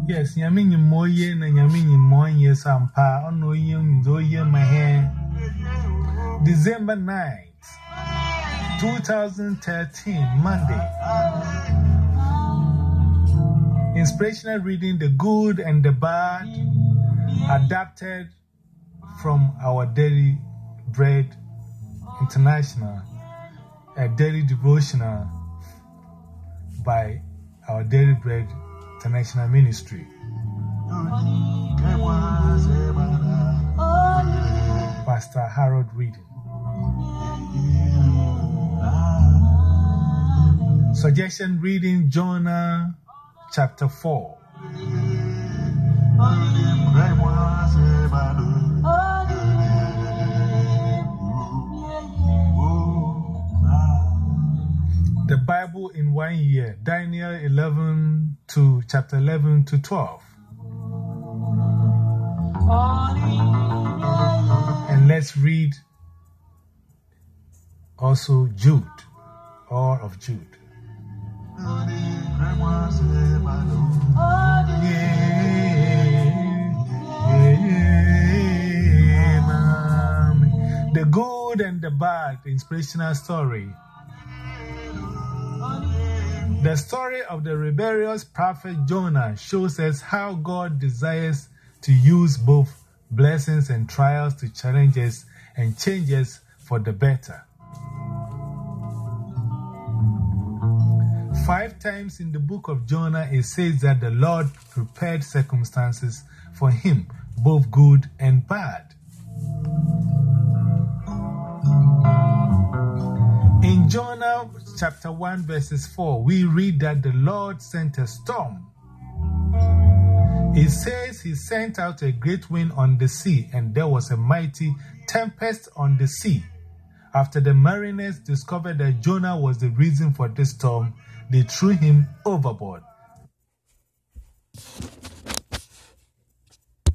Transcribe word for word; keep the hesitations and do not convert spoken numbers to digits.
Yes, Yamini Moye and Yamini Moye Sampa, on no young Zoye my hair. December ninth, twenty thirteen, Monday. Inspirational reading The Good and the Bad, adapted from our Daily Bread International, a daily devotional by our Daily Bread International Ministry. Pastor Harold reading. Suggestion reading Jonah chapter four. The Bible in one year, Daniel eleven to chapter eleven to twelve. And let's read also Jude, or of Jude. The Good and the Bad inspirational story. The story of the rebellious prophet Jonah shows us how God desires to use both blessings and trials to challenge us and change us for the better. Five times in the book of Jonah, it says that the Lord prepared circumstances for him, both good and bad. In Jonah chapter one, verses four, we read that the Lord sent a storm. It says he sent out a great wind on the sea, and there was a mighty tempest on the sea. After the mariners discovered that Jonah was the reason for this storm, they threw him overboard.